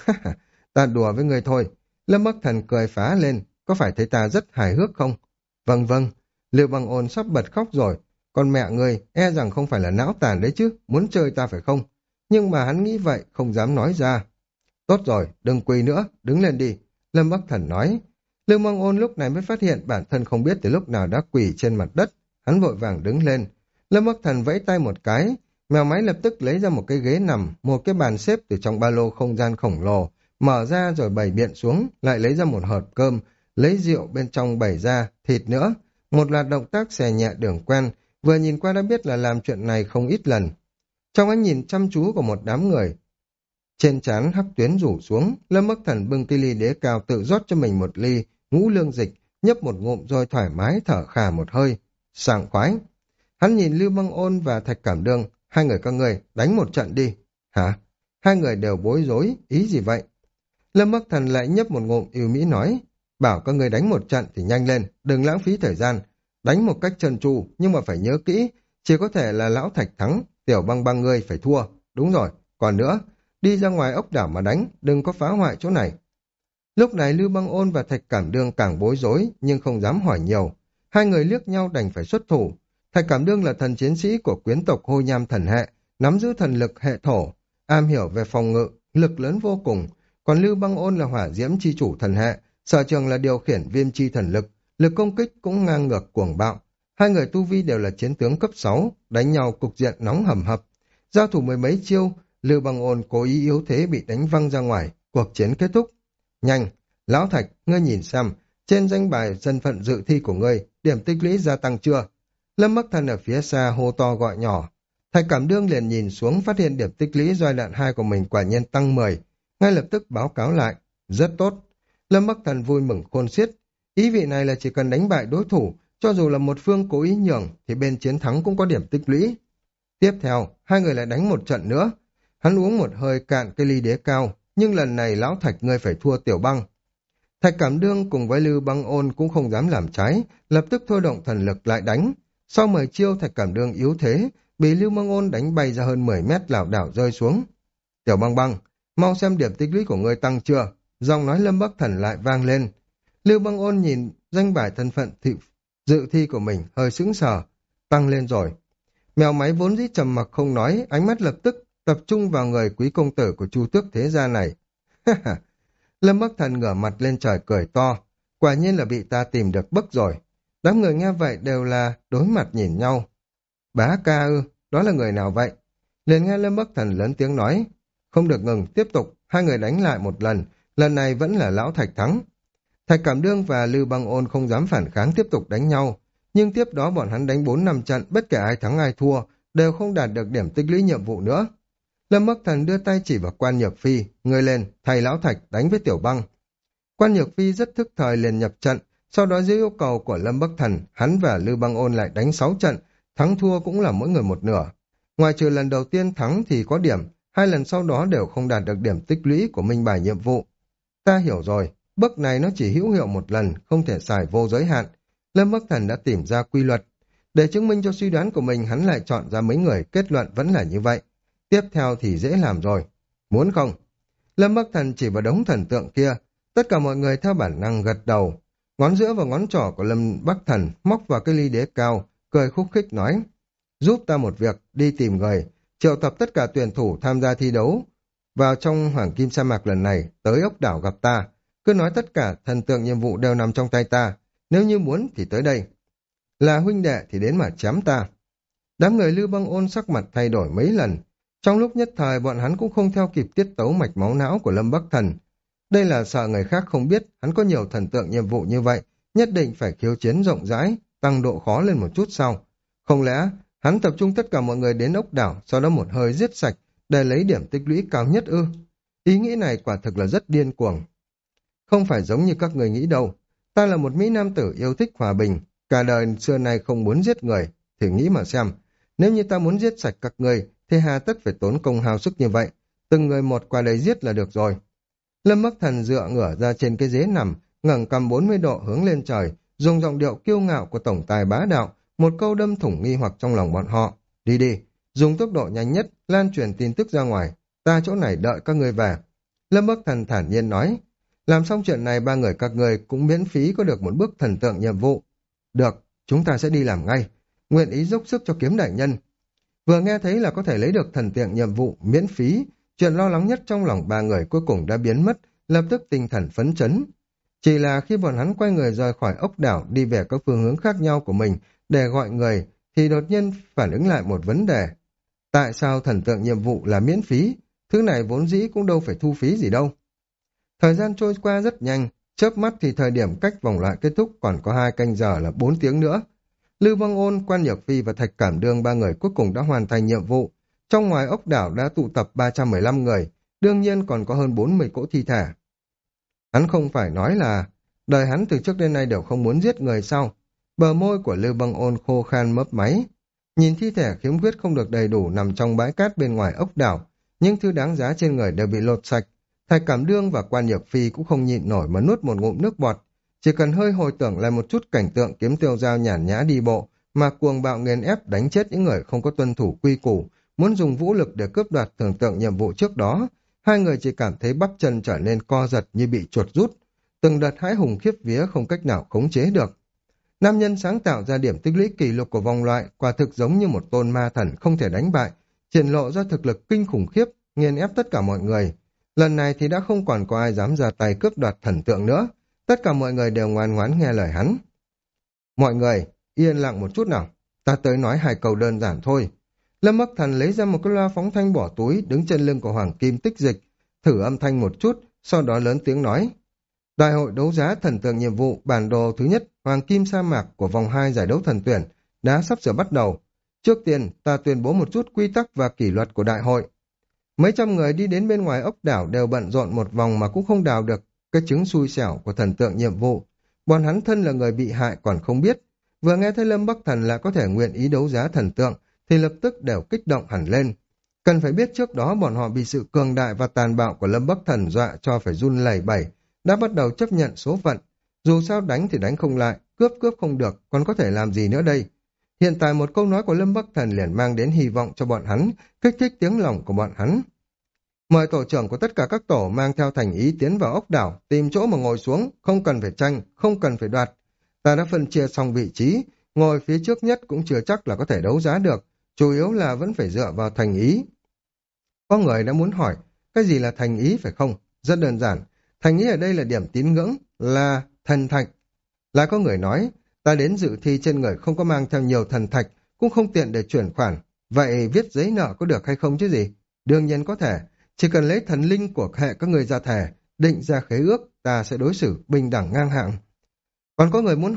A: Ta đùa với người thôi. Lâm Bắc Thần cười phá lên, có phải thấy ta rất hài hước không? Vâng vâng, Lưu Băng Ôn sắp bật khóc rồi. Còn mẹ người e rằng không phải là não tàn đấy chứ, muốn chơi ta phải không? Nhưng mà hắn nghĩ vậy, không dám nói ra. Tốt rồi, đừng quỳ nữa, đứng lên đi. Lâm Bắc Thần nói. Lưu Băng Ôn lúc này mới phát hiện bản thân không biết từ lúc nào đã quỳ trên mặt đất. Hắn vội vàng đứng lên. Lâm Bắc Thần vẫy tay một cái, mèo máy lập tức lấy ra một cái ghế nằm, một cái bàn xếp từ trong ba lô không gian khổng lồ, mở ra rồi bày biện xuống, lại lấy ra một hộp cơm, lấy rượu bên trong bày ra, thịt nữa. Một loạt động tác xè nhẹ đường quen, vừa nhìn qua đã biết là làm chuyện này không ít lần. Trong ánh nhìn chăm chú của một đám người, trên trán hắc tuyến rủ xuống, Lâm Bắc Thần bưng cái ly đế cao tự rót cho mình một ly ngũ lương dịch, nhấp một ngụm rồi thoải mái thở khà một hơi, sảng khoái. Hắn nhìn Lưu Băng Ôn và Thạch Cảm Đương, hai người các người đánh một trận đi. Hả? Hai người đều bối rối, ý gì vậy? Lâm Bắc Thần lại nhấp một ngụm yêu mỹ nói, bảo các người đánh một trận thì nhanh lên, đừng lãng phí thời gian, đánh một cách trơn tru, nhưng mà phải nhớ kỹ, chỉ có thể là lão Thạch thắng, Tiểu Băng Băng ngươi phải thua. Đúng rồi, còn nữa, đi ra ngoài ốc đảo mà đánh, đừng có phá hoại chỗ này. Lúc này Lưu Băng Ôn và Thạch Cảm Đương càng bối rối, nhưng không dám hỏi nhiều. Hai người liếc nhau đành phải xuất thủ. Thạch Cảm Đương là thần chiến sĩ của quyến tộc Hôi Nham thần hệ, nắm giữ thần lực hệ thổ, am hiểu về phòng ngự, lực lớn vô cùng. Còn Lưu Băng Ôn là hỏa diễm chi chủ thần hệ, sở trường là điều khiển viêm chi thần lực, lực công kích cũng ngang ngược cuồng bạo. Hai người tu vi đều là chiến tướng cấp sáu, đánh nhau cục diện nóng hầm hập. Giao thủ mười mấy chiêu, Lưu Băng Ôn cố ý yếu thế bị đánh văng ra ngoài, cuộc chiến kết thúc. Nhanh, Lão Thạch, ngươi nhìn xem, trên danh bài thân phận dự thi của ngươi, điểm tích lũy gia tăng chưa? Lâm Bắc Thần ở phía xa hô to gọi nhỏ. Thạch Cảm Đương liền nhìn xuống phát hiện điểm tích lũy giai đoạn hai của mình quả nhiên tăng mười, ngay lập tức báo cáo lại. Rất tốt. Lâm Bắc Thần vui mừng khôn xiết. Ý vị này là chỉ cần đánh bại đối thủ, cho dù là một phương cố ý nhường, thì bên chiến thắng cũng có điểm tích lũy. Tiếp theo, hai người lại đánh một trận nữa. Hắn uống một hơi cạn cây ly đế cao, nhưng lần này Lão Thạch ngươi phải thua Tiểu Băng. Thạch Cảm Đương cùng với Lưu Băng Ôn cũng không dám làm trái, lập tức thôi động thần lực lại đánh. Sau mười chiêu Thạch Cảm Đương yếu thế, bị Lưu Băng Ôn đánh bay ra hơn mười mét lảo đảo rơi xuống. Tiểu Băng Băng, mau xem điểm tích lũy của ngươi tăng chưa? Giọng nói Lâm Bắc Thần lại vang lên. Lưu Băng Ôn nhìn danh bài thân phận thị, dự thi của mình hơi sững sờ, tăng lên rồi. Mèo máy vốn dĩ trầm mặc không nói, ánh mắt lập tức tập trung vào người quý công tử của Chu Tước thế gia này. Lâm Bắc Thần ngửa mặt lên trời cười to, quả nhiên là bị ta tìm được bấc rồi. Đám người nghe vậy đều là đối mặt nhìn nhau. Bá ca ư, đó là người nào vậy? Liền nghe Lâm Bắc Thần lớn tiếng nói, không được ngừng, tiếp tục, hai người đánh lại một lần, lần này vẫn là Lão Thạch thắng. Thạch Cảm Đương và Lưu Băng Ôn không dám phản kháng tiếp tục đánh nhau. nhưng tiếp đó bọn hắn đánh bốn năm trận, bất kể ai thắng ai thua, đều không đạt được điểm tích lũy nhiệm vụ nữa. Lâm Bắc Thần đưa tay chỉ vào Quan Nhược Phi, người lên, thầy Lão Thạch đánh với Tiểu Băng. Quan Nhược Phi rất thức thời liền nhập trận, sau đó dưới yêu cầu của Lâm Bắc Thần, hắn và Lư Băng Ôn lại đánh sáu trận, thắng thua cũng là mỗi người một nửa. Ngoài trừ lần đầu tiên thắng thì có điểm, hai lần sau đó đều không đạt được điểm tích lũy của minh bài nhiệm vụ. Ta hiểu rồi, bước này nó chỉ hữu hiệu một lần, không thể xài vô giới hạn. Lâm Bắc Thần đã tìm ra quy luật. Để chứng minh cho suy đoán của mình, hắn lại chọn ra mấy người kết luận vẫn là như vậy. Tiếp theo thì dễ làm rồi. Muốn không? Lâm Bắc Thần chỉ vào đống thần tượng kia. Tất cả mọi người theo bản năng gật đầu. Ngón giữa và ngón trỏ của Lâm Bắc Thần móc vào cái ly đế cao, cười khúc khích nói: giúp ta một việc, đi tìm người, triệu tập tất cả tuyển thủ tham gia thi đấu vào trong Hoàng Kim Sa Mạc lần này, tới ốc đảo gặp ta. Cứ nói tất cả thần tượng nhiệm vụ đều nằm trong tay ta, nếu như muốn thì tới đây. Là huynh đệ thì đến mà chém ta. Đám người Lưu Băng Ôn sắc mặt thay đổi mấy lần. Trong lúc nhất thời bọn hắn cũng không theo kịp tiết tấu mạch máu não của Lâm Bắc Thần. Đây là sợ người khác không biết hắn có nhiều thần tượng nhiệm vụ như vậy, nhất định phải khiêu chiến rộng rãi, tăng độ khó lên một chút sau. Không lẽ hắn tập trung tất cả mọi người đến ốc đảo, sau đó một hơi giết sạch để lấy điểm tích lũy cao nhất ư? Ý nghĩ này quả thực là rất điên cuồng. Không phải giống như các người nghĩ đâu. Ta là một mỹ nam tử yêu thích hòa bình, cả đời xưa nay không muốn giết người, thì nghĩ mà xem. Nếu như ta muốn giết sạch các người, thì hà tất phải tốn công hao sức như vậy. Từng người một qua đây giết là được rồi. Lâm Bắc Thần dựa ngửa ra trên cái ghế nằm, ngẩng cầm bốn mươi độ hướng lên trời, dùng giọng điệu kiêu ngạo của tổng tài bá đạo, một câu đâm thủng nghi hoặc trong lòng bọn họ. Đi đi, dùng tốc độ nhanh nhất, lan truyền tin tức ra ngoài. Ta chỗ này đợi các ngươi về. Lâm Bắc Thần thản nhiên nói. Làm xong chuyện này ba người các người cũng miễn phí có được một bức thần tượng nhiệm vụ. Được, chúng ta sẽ đi làm ngay. Nguyện ý dốc sức cho Kiếm đại nhân. Vừa nghe thấy là có thể lấy được thần tượng nhiệm vụ miễn phí, chuyện lo lắng nhất trong lòng ba người cuối cùng đã biến mất, lập tức tinh thần phấn chấn. Chỉ là khi bọn hắn quay người rời khỏi ốc đảo đi về các phương hướng khác nhau của mình để gọi người, thì đột nhiên phản ứng lại một vấn đề. Tại sao thần tượng nhiệm vụ là miễn phí? Thứ này vốn dĩ cũng đâu phải thu phí gì đâu. Thời gian trôi qua rất nhanh, chớp mắt thì thời điểm cách vòng loại kết thúc còn có hai canh giờ là bốn tiếng nữa. Lưu Băng Ôn, Quan Nhược Phi và Thạch Cảm Đương ba người cuối cùng đã hoàn thành nhiệm vụ. Trong ngoài ốc đảo đã tụ tập ba trăm mười lăm người, đương nhiên còn có hơn bốn mươi cỗ thi thể. Hắn không phải nói là đời hắn từ trước đến nay đều không muốn giết người sao? Bờ môi của Lưu Băng Ôn khô khan mấp máy. Nhìn thi thể khiếm khuyết không được đầy đủ nằm trong bãi cát bên ngoài ốc đảo, những thứ đáng giá trên người đều bị lột sạch. Thạch Cảm Đương và Quan Nhược Phi cũng không nhịn nổi mà nuốt một ngụm nước bọt. Chỉ cần hơi hồi tưởng lại một chút cảnh tượng Kiếm Tiêu Dao nhàn nhã đi bộ, mà cuồng bạo nghiền ép đánh chết những người không có tuân thủ quy củ, muốn dùng vũ lực để cướp đoạt tưởng tượng nhiệm vụ trước đó, hai người chỉ cảm thấy bắp chân trở nên co giật như bị chuột rút. Từng đợt hãi hùng khiếp vía không cách nào khống chế được. Nam nhân sáng tạo ra điểm tích lũy kỷ lục của vòng loại, quả thực giống như một tôn ma thần không thể đánh bại, triển lộ ra thực lực kinh khủng khiếp, nghiền ép tất cả mọi người. Lần này thì đã không còn có ai dám ra tay cướp đoạt thần tượng nữa. Tất cả mọi người đều ngoan ngoãn nghe lời hắn. Mọi người, yên lặng một chút nào. Ta tới nói hai câu đơn giản thôi. Lâm Bắc Thần lấy ra một cái loa phóng thanh bỏ túi, đứng trên lưng của Hoàng Kim Tích Dịch, thử âm thanh một chút, sau đó lớn tiếng nói. Đại hội đấu giá thần tượng nhiệm vụ bản đồ thứ nhất Hoàng Kim Sa Mạc của vòng hai giải đấu thần tuyển đã sắp sửa bắt đầu. Trước tiên, ta tuyên bố một chút quy tắc và kỷ luật của đại hội. Mấy trăm người đi đến bên ngoài ốc đảo đều bận rộn một vòng mà cũng không đào được cái trứng xui xẻo của thần tượng nhiệm vụ. Bọn hắn thân là người bị hại còn không biết. Vừa nghe thấy Lâm Bắc Thần là có thể nguyện ý đấu giá thần tượng thì lập tức đều kích động hẳn lên. Cần phải biết trước đó bọn họ bị sự cường đại và tàn bạo của Lâm Bắc Thần dọa cho phải run lẩy bẩy, đã bắt đầu chấp nhận số phận. Dù sao đánh thì đánh không lại, cướp cướp không được, còn có thể làm gì nữa đây? Hiện tại một câu nói của Lâm Bắc Thần liền mang đến hy vọng cho bọn hắn, kích thích tiếng lòng của bọn hắn. Mời tổ trưởng của tất cả các tổ mang theo thành ý tiến vào ốc đảo, tìm chỗ mà ngồi xuống, không cần phải tranh, không cần phải đoạt. Ta đã phân chia xong vị trí, ngồi phía trước nhất cũng chưa chắc là có thể đấu giá được, chủ yếu là vẫn phải dựa vào thành ý. Có người đã muốn hỏi, cái gì là thành ý phải không? Rất đơn giản, thành ý ở đây là điểm tín ngưỡng, là thần thạch. Lại có người nói, ta đến dự thi trên người không có mang theo nhiều thần thạch, cũng không tiện để chuyển khoản, vậy viết giấy nợ có được hay không chứ gì? Đương nhiên có thể, chỉ cần lấy thần linh của hệ các người ra thẻ, định ra khế ước, ta sẽ đối xử bình đẳng ngang hạng. Còn có người muốn hỏi,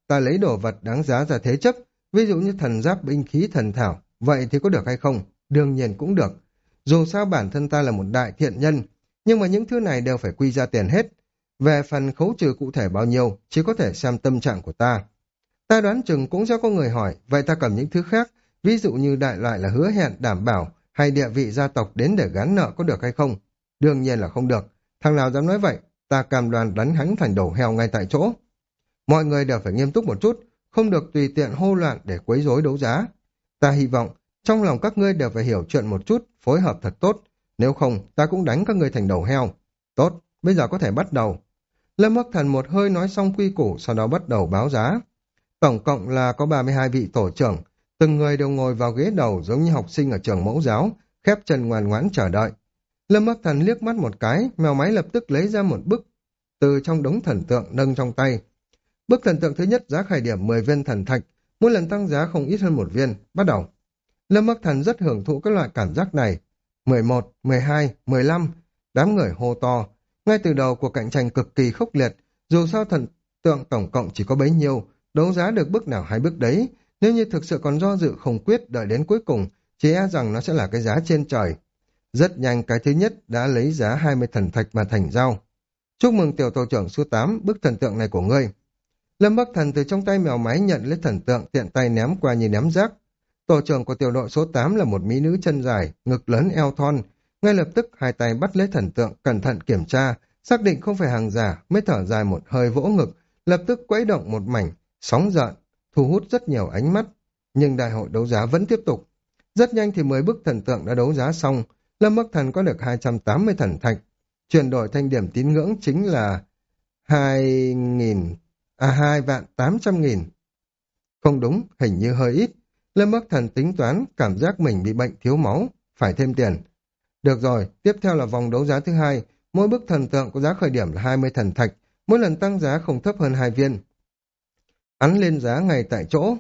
A: ta lấy đồ vật đáng giá ra thế chấp, ví dụ như thần giáp, binh khí, thần thảo, vậy thì có được hay không? Đương nhiên cũng được. Dù sao bản thân ta là một đại thiện nhân, nhưng mà những thứ này đều phải quy ra tiền hết. Về phần khấu trừ cụ thể bao nhiêu, chỉ có thể xem tâm trạng của ta. Ta đoán chừng cũng sẽ có người hỏi, vậy ta cầm những thứ khác, ví dụ như đại loại là hứa hẹn, đảm bảo, hay địa vị gia tộc đến để gán nợ có được hay không? Đương nhiên là không được. Thằng nào dám nói vậy, ta cam đoan đánh hắn thành đầu heo ngay tại chỗ. Mọi người đều phải nghiêm túc một chút, không được tùy tiện hô loạn để quấy rối đấu giá. Ta hy vọng, trong lòng các ngươi đều phải hiểu chuyện một chút, phối hợp thật tốt, nếu không ta cũng đánh các ngươi thành đầu heo. Tốt, bây giờ có thể bắt đầu. Lâm Bắc Thần một hơi nói xong quy củ, sau đó bắt đầu báo giá. Tổng cộng là có ba mươi hai vị tổ trưởng, từng người đều ngồi vào ghế đầu giống như học sinh ở trường mẫu giáo, khép chân ngoan ngoãn chờ đợi. Lâm Bắc Thần liếc mắt một cái, mèo máy lập tức lấy ra một bức từ trong đống thần tượng nâng trong tay. Bức thần tượng thứ nhất giá khởi điểm mười viên thần thạch, mỗi lần tăng giá không ít hơn một viên, bắt đầu. Lâm Bắc Thần rất hưởng thụ các loại cảm giác này. mười một, mười hai, mười lăm, đám người hô to. Ngay từ đầu cuộc cạnh tranh cực kỳ khốc liệt, dù sao thần tượng tổng cộng chỉ có bấy nhiêu, đấu giá được bức nào hay bức đấy. Nếu như thực sự còn do dự không quyết đợi đến cuối cùng, chỉ e rằng nó sẽ là cái giá trên trời. Rất nhanh cái thứ nhất đã lấy giá hai mươi thần thạch mà thành giao. Chúc mừng tiểu tổ trưởng số tám, bức thần tượng này của ngươi. Lâm Bắc Thần từ trong tay mèo máy nhận lấy thần tượng, tiện tay ném qua như ném rác. Tổ trưởng của tiểu đội số tám là một mỹ nữ chân dài, ngực lớn eo thon. Ngay lập tức hai tay bắt lấy thần tượng, cẩn thận kiểm tra, xác định không phải hàng giả, mới thở dài một hơi vỗ ngực, lập tức quấy động một mảnh, sóng dợn, thu hút rất nhiều ánh mắt. Nhưng đại hội đấu giá vẫn tiếp tục. Rất nhanh thì mười bức thần tượng đã đấu giá xong, Lâm Bắc Thần có được hai trăm tám mươi thần thạch. Chuyển đổi thành điểm tín ngưỡng chính là hai nghìn, à hai vạn tám trăm nghìn. Không đúng, hình như hơi ít. Lâm Bắc Thần tính toán, cảm giác mình bị bệnh thiếu máu, phải thêm tiền. Được rồi, tiếp theo là vòng đấu giá thứ hai, mỗi bức thần tượng có giá khởi điểm là hai mươi thần thạch, mỗi lần tăng giá không thấp hơn hai viên. Hắn lên giá ngay tại chỗ.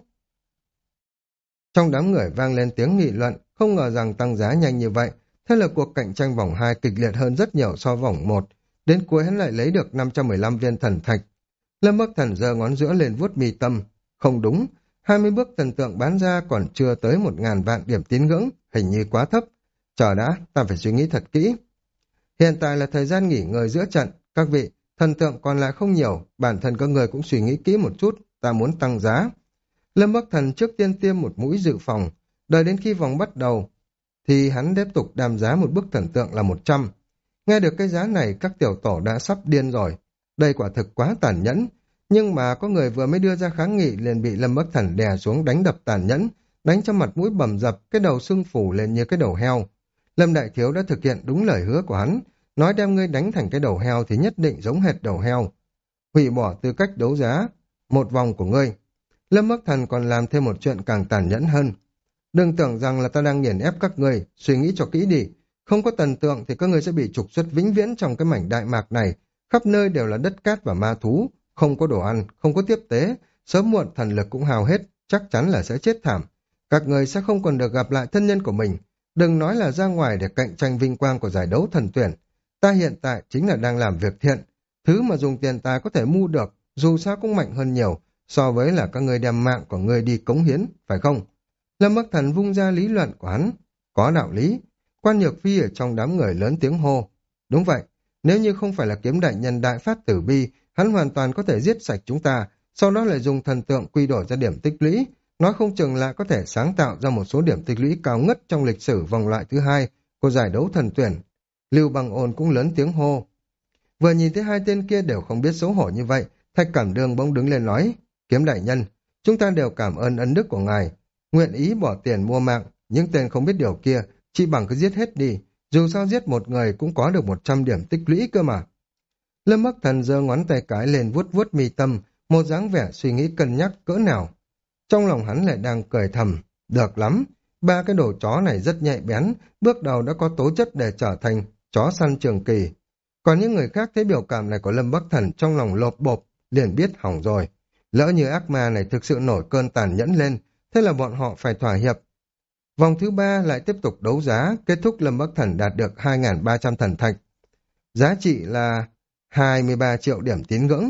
A: Trong đám người vang lên tiếng nghị luận, không ngờ rằng tăng giá nhanh như vậy. Thế là cuộc cạnh tranh vòng hai kịch liệt hơn rất nhiều so vòng một. Đến cuối hắn lại lấy được năm trăm mười lăm viên thần thạch. Lâm Bắc Thần giơ ngón giữa lên vuốt mi tâm. Không đúng, hai mươi bước thần tượng bán ra còn chưa tới một ngàn vạn điểm tín ngưỡng, hình như quá thấp. Chờ đã, ta phải suy nghĩ thật kỹ. Hiện tại là thời gian nghỉ ngơi giữa trận. Các vị, thần tượng còn lại không nhiều, bản thân các người cũng suy nghĩ kỹ một chút, ta muốn tăng giá. Lâm Bắc Thần trước tiên tiêm một mũi dự phòng, đợi đến khi vòng bắt đầu, thì hắn tiếp tục đàm giá một bức thần tượng là một trăm. Nghe được cái giá này, các tiểu tổ đã sắp điên rồi. Đây quả thực quá tàn nhẫn, nhưng mà có người vừa mới đưa ra kháng nghị liền bị Lâm Bắc Thần đè xuống đánh đập tàn nhẫn, đánh cho mặt mũi bầm dập, cái đầu sưng phủ lên như cái đầu heo. Lâm Đại Thiếu đã thực hiện đúng lời hứa của hắn, nói đem ngươi đánh thành cái đầu heo thì nhất định giống hệt đầu heo. Hủy bỏ tư cách đấu giá, một vòng của ngươi. Lâm Bắc Thần còn làm thêm một chuyện càng tàn nhẫn hơn. Đừng tưởng rằng là ta đang nghiền ép các ngươi, suy nghĩ cho kỹ đi. Không có thần tượng thì các ngươi sẽ bị trục xuất vĩnh viễn trong cái mảnh Đại Mạc này. Khắp nơi đều là đất cát và ma thú, không có đồ ăn, không có tiếp tế. Sớm muộn thần lực cũng hao hết, chắc chắn là sẽ chết thảm. Các ngươi sẽ không còn được gặp lại thân nhân của mình. Đừng nói là ra ngoài để cạnh tranh vinh quang của giải đấu thần tuyển. Ta hiện tại chính là đang làm việc thiện. Thứ mà dùng tiền tài có thể mua được, dù sao cũng mạnh hơn nhiều, so với là các ngươi đem mạng của ngươi đi cống hiến, phải không? Lâm Bắc Thần vung ra lý luận của hắn. Có đạo lý. Quan Nhược Phi ở trong đám người lớn tiếng hô. Đúng vậy, nếu như không phải là kiếm đại nhân đại phát tử bi, hắn hoàn toàn có thể giết sạch chúng ta, sau đó lại dùng thần tượng quy đổi ra điểm tích lũy, nói không chừng lại có thể sáng tạo ra một số điểm tích lũy cao ngất trong lịch sử vòng loại thứ hai của giải đấu thần tuyển. Lưu Bằng Ôn cũng lớn tiếng hô. Vừa nhìn thấy hai tên kia đều không biết xấu hổ như vậy, Thạch Cảm Đường bỗng đứng lên nói, kiếm đại nhân, chúng ta đều cảm ơn ân đức của ngài, nguyện ý bỏ tiền mua mạng, những tên không biết điều kia, chỉ bằng cứ giết hết đi, dù sao giết một người cũng có được một trăm điểm tích lũy cơ mà. Lâm Bắc Thần giơ ngón tay cái lên vuốt vuốt mi tâm, một dáng vẻ suy nghĩ cân nhắc cỡ nào. Trong lòng hắn lại đang cười thầm, được lắm, ba cái đồ chó này rất nhạy bén, bước đầu đã có tố chất để trở thành chó săn trường kỳ. Còn những người khác thấy biểu cảm này của Lâm Bắc Thần trong lòng lộp bộp, liền biết hỏng rồi. Lỡ như ác ma này thực sự nổi cơn tàn nhẫn lên, thế là bọn họ phải thỏa hiệp. Vòng thứ ba lại tiếp tục đấu giá, kết thúc Lâm Bắc Thần đạt được hai nghìn ba trăm thần thạch. Giá trị là hai mươi ba triệu điểm tín ngưỡng.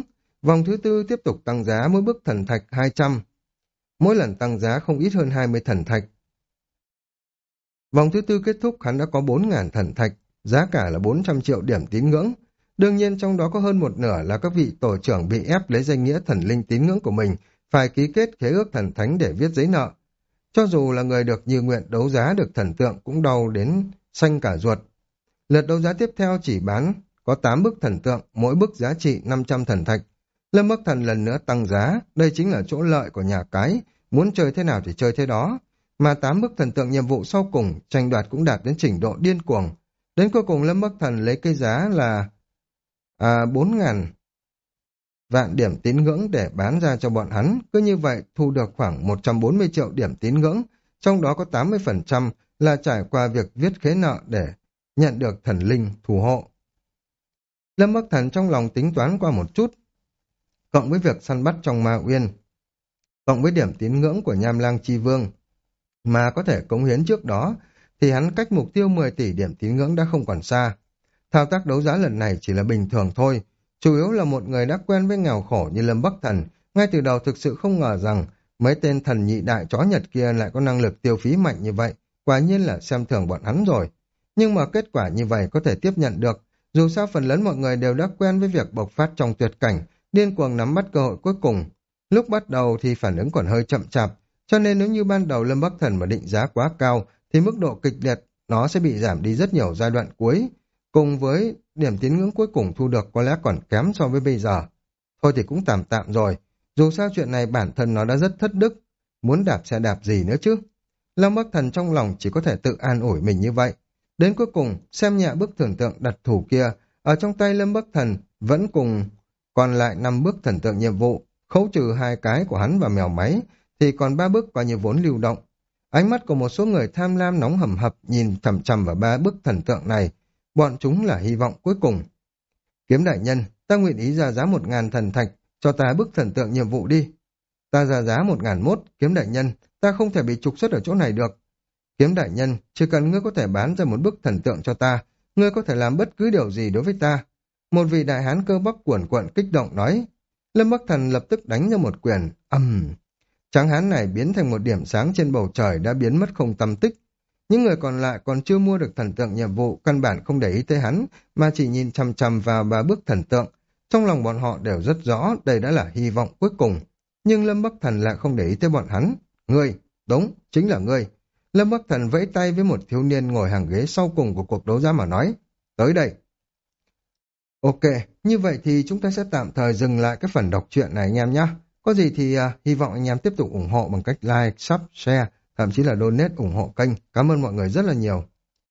A: Vòng thứ tư tiếp tục tăng giá mỗi bức thần thạch hai trăm, mỗi lần tăng giá không ít hơn hai mươi thần thạch. Vòng thứ tư kết thúc hắn đã có bốn nghìn thần thạch, giá cả là bốn trăm triệu điểm tín ngưỡng. Đương nhiên trong đó có hơn một nửa là các vị tổ trưởng bị ép lấy danh nghĩa thần linh tín ngưỡng của mình, phải ký kết khế ước thần thánh để viết giấy nợ. Cho dù là người được như nguyện đấu giá được thần tượng cũng đau đến xanh cả ruột. Lượt đấu giá tiếp theo chỉ bán có tám bức thần tượng, mỗi bức giá trị năm trăm thần thạch. Lâm Bắc Thần lần nữa tăng giá, đây chính là chỗ lợi của nhà cái, muốn chơi thế nào thì chơi thế đó. Mà tám bức thần tượng nhiệm vụ sau cùng, tranh đoạt cũng đạt đến trình độ điên cuồng. Đến cuối cùng Lâm Bắc Thần lấy cái giá là à, bốn nghìn vạn điểm tín ngưỡng để bán ra cho bọn hắn, cứ như vậy thu được khoảng một trăm bốn mươi triệu điểm tín ngưỡng, trong đó có tám mươi phần trăm là trải qua việc viết khế nợ để nhận được thần linh phù hộ. Lâm Bắc Thần trong lòng tính toán qua một chút, cộng với việc săn bắt trong Ma Uyên, cộng với điểm tín ngưỡng của Nham Lang Chi Vương mà có thể cống hiến trước đó, thì hắn cách mục tiêu mười tỷ điểm tín ngưỡng đã không còn xa. Thao tác đấu giá lần này chỉ là bình thường thôi, chủ yếu là một người đã quen với nghèo khổ như Lâm Bắc Thần, ngay từ đầu thực sự không ngờ rằng mấy tên thần nhị đại chó Nhật kia lại có năng lực tiêu phí mạnh như vậy, quả nhiên là xem thường bọn hắn rồi. Nhưng mà kết quả như vậy có thể tiếp nhận được, dù sao phần lớn mọi người đều đã quen với việc bộc phát trong tuyệt cảnh, điên cuồng nắm bắt cơ hội cuối cùng. Lúc bắt đầu thì phản ứng còn hơi chậm chạp, cho nên nếu như ban đầu Lâm Bắc Thần mà định giá quá cao, thì mức độ kịch liệt nó sẽ bị giảm đi rất nhiều giai đoạn cuối, cùng với điểm tín ngưỡng cuối cùng thu được có lẽ còn kém so với bây giờ. Thôi thì cũng tạm tạm rồi, dù sao chuyện này bản thân nó đã rất thất đức, muốn đạp xe đạp gì nữa chứ. Lâm Bắc Thần trong lòng chỉ có thể tự an ủi mình như vậy. Đến cuối cùng, xem nhẹ bức thần tượng đặt thủ kia, ở trong tay Lâm Bắc Thần vẫn cùng còn lại năm bức thần tượng nhiệm vụ, khấu trừ hai cái của hắn và mèo máy, thì còn ba bức coi như vốn lưu động. Ánh mắt của một số người tham lam nóng hầm hập nhìn chằm chằm vào ba bức thần tượng này, bọn chúng là hy vọng cuối cùng. Kiếm đại nhân, ta nguyện ý ra giá một ngàn thần thạch, cho ta bức thần tượng nhiệm vụ đi. Ta ra giá một ngàn mốt, kiếm đại nhân, ta không thể bị trục xuất ở chỗ này được. Kiếm đại nhân, chỉ cần ngươi có thể bán ra một bức thần tượng cho ta, ngươi có thể làm bất cứ điều gì đối với ta. Một vị đại hán cơ bắp cuồn cuộn kích động nói. Lâm Bắc Thần lập tức đánh ra một quyền, ầm. Um. Tráng hán này biến thành một điểm sáng trên bầu trời đã biến mất không tăm tích. Những người còn lại còn chưa mua được thần tượng nhiệm vụ, căn bản không để ý tới hắn, mà chỉ nhìn chằm chằm vào ba bức thần tượng. Trong lòng bọn họ đều rất rõ đây đã là hy vọng cuối cùng. Nhưng Lâm Bắc Thần lại không để ý tới bọn hắn. Ngươi, đúng, chính là ngươi. Lâm Bắc Thần vẫy tay với một thiếu niên ngồi hàng ghế sau cùng của cuộc đấu giá mà nói. Tới đây. Ok, như vậy thì chúng ta sẽ tạm thời dừng lại cái phần đọc truyện này anh em nhé. Có gì thì uh, hy vọng anh em tiếp tục ủng hộ bằng cách like, sub, share, thậm chí là donate ủng hộ kênh. Cảm ơn mọi người rất là nhiều.